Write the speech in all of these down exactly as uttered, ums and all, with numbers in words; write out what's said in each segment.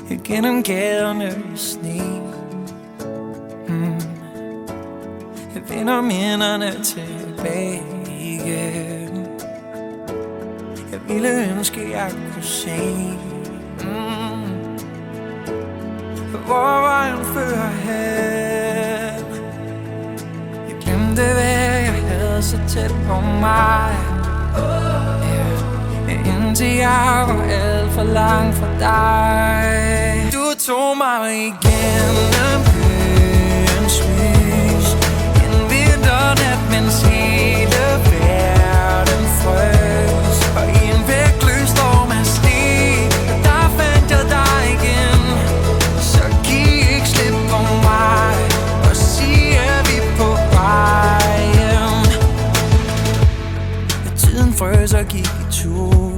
Gennem gaderne i sne. mm. Jeg vender minderne tilbage igen. Jeg ville ønske jeg kunne se mm. hvor vejen fører hen. Jeg glemte hvad jeg havde så tæt på mig. Indtil jeg var alt for langt fra dig. Du tog mig igennem byens lys. En vinternat, mens hele verden frøs. Og i en vægtløs storm af sne, der fandt jeg dig igen. Så giv ikke slip på mig, og sig er vi på vej hjem. Tiden frøs og gik i tur.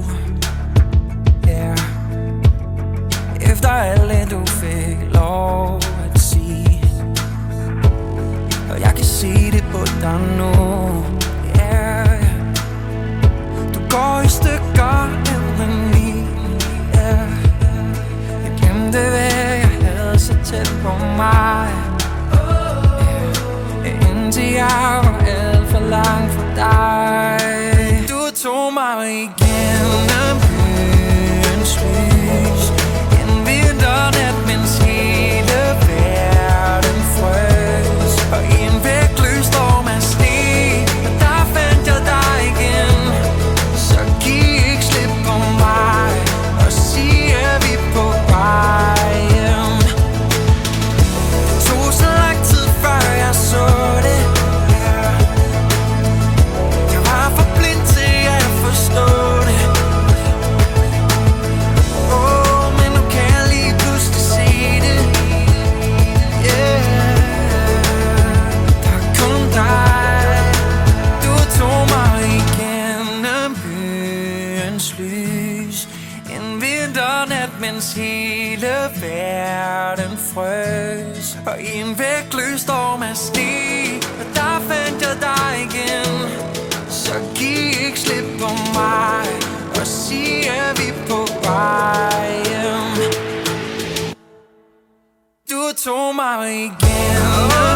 Efter alt det du fik lov at sige. Og jeg kan se det på dig nu. Yeah. Du går i stykker uden lige. Yeah. Jeg glemte hvad jeg havde så tæt på mig. Yeah. Indtil jeg var alt for langt fra dig. Du tog mig igennem byens lys. Nat, mens hele verden frøs. Og i en vægtløs storm af sne, der fandt jeg dig igen. Så giv ikke slip på mig, og sig er vi på vej hjem. Tog så lang tid før jeg så det. Jeg var for blind til at forstå det. Mens hele verden frøs. Og i en vægtløs storm af sne, der fandt jeg dig igen. Så giv ikke slip på mig, og sig er vi på vej hjem. Du tog mig igen.